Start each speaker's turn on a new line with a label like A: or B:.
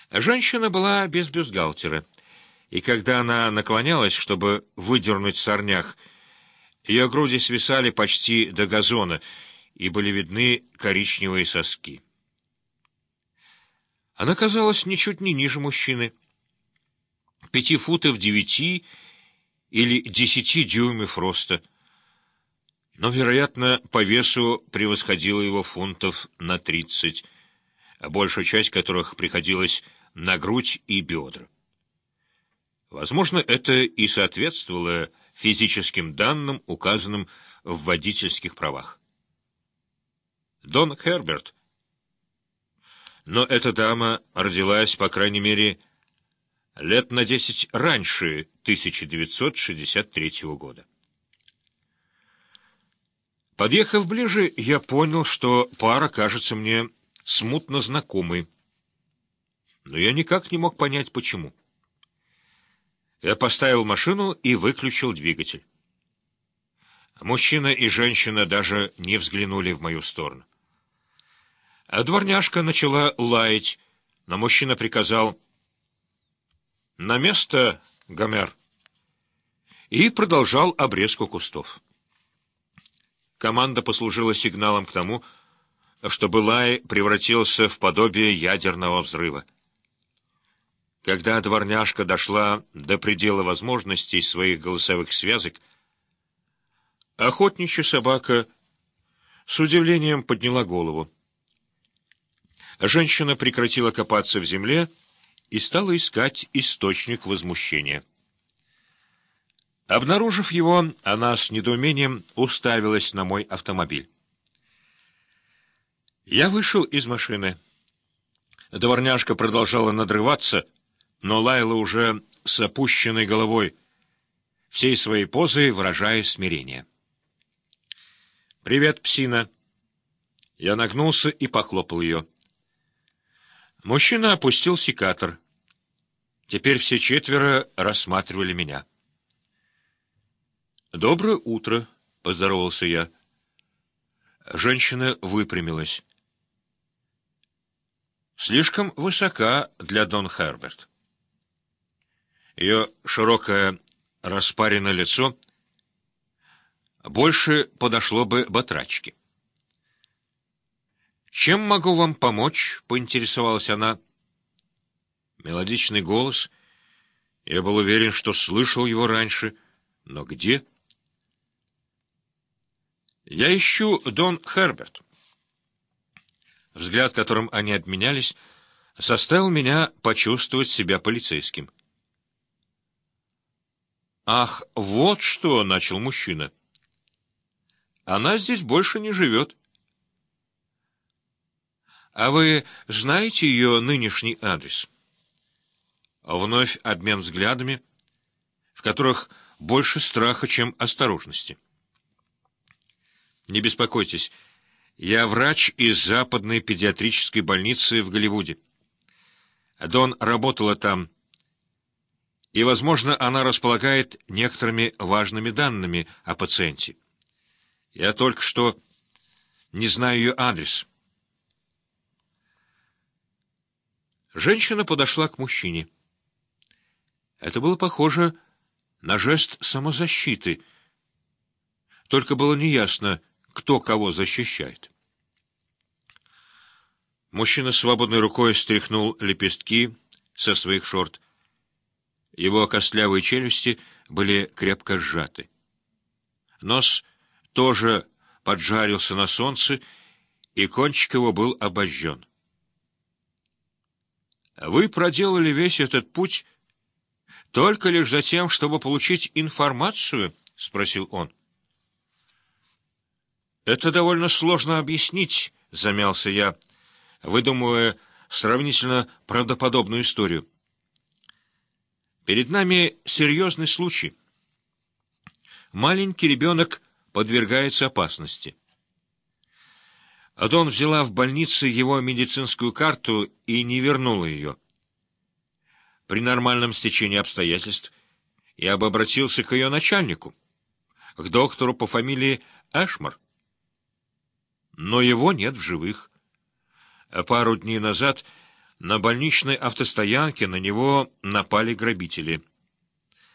A: Женщина была без бюстгальтера, и когда она наклонялась, чтобы выдернуть сорняк, ее груди свисали почти до газона, и были видны коричневые соски. Она казалась ничуть не ниже мужчины, 5 футов 9 или 10 дюймов роста, но, вероятно, по весу превосходила его фунтов на 30, а большая часть которых приходилась на грудь и бедра. Возможно, это и соответствовало физическим данным, указанным в водительских правах. Дон Херберт. Но эта дама родилась, по крайней мере, лет на 10 раньше 1963 года. Подъехав ближе, я понял, что пара кажется мне смутно знакомой, но я никак не мог понять, почему. Я поставил машину и выключил двигатель. Мужчина и женщина даже не взглянули в мою сторону. А дворняжка начала лаять, но мужчина приказал: «На место, Гомер!» и продолжал обрезку кустов. Команда послужила сигналом к тому, чтобы лай превратился в подобие ядерного взрыва. Когда дворняжка дошла до предела возможностей своих голосовых связок, охотничья собака с удивлением подняла голову. Женщина прекратила копаться в земле и стала искать источник возмущения. Обнаружив его, она с недоумением уставилась на мой автомобиль. Я вышел из машины. Дворняжка продолжала надрываться, но лаяла уже с опущенной головой, всей своей позой выражая смирение. «Привет, псина!» Я нагнулся и похлопал ее. Мужчина опустил секатор. Теперь все четверо рассматривали меня. «Доброе утро», — поздоровался я. Женщина выпрямилась. «Слишком высока для Дон Херберт». Ее широкое распаренное лицо больше подошло бы батрачке. «Чем могу вам помочь?» — поинтересовалась она. Мелодичный голос. Я был уверен, что слышал его раньше. Но где? «Я ищу Дон Херберт». Взгляд, которым они обменялись, заставил меня почувствовать себя полицейским. «Ах, вот что!» — начал мужчина. «Она здесь больше не живет». «А вы знаете ее нынешний адрес?» Вновь обмен взглядами, в которых больше страха, чем осторожности. «Не беспокойтесь, я врач из западной педиатрической больницы в Голливуде. Дон работала там, и, возможно, она располагает некоторыми важными данными о пациенте. Я только что не знаю ее адрес». Женщина подошла к мужчине. Это было похоже на жест самозащиты, только было неясно, кто кого защищает. Мужчина свободной рукой стряхнул лепестки со своих шорт. Его костлявые челюсти были крепко сжаты. Нос тоже поджарился на солнце, и кончик его был обожжен. «Вы проделали весь этот путь только лишь за тем, чтобы получить информацию?» — спросил он. «Это довольно сложно объяснить», — замялся я, выдумывая сравнительно правдоподобную историю. «Перед нами серьезный случай. Маленький ребенок подвергается опасности. Дон взяла в больнице его медицинскую карту и не вернула ее. При нормальном стечении обстоятельств я бы обратился к ее начальнику, к доктору по фамилии Эшмор. Но его нет в живых. Пару дней назад На больничной автостоянке на него напали грабители.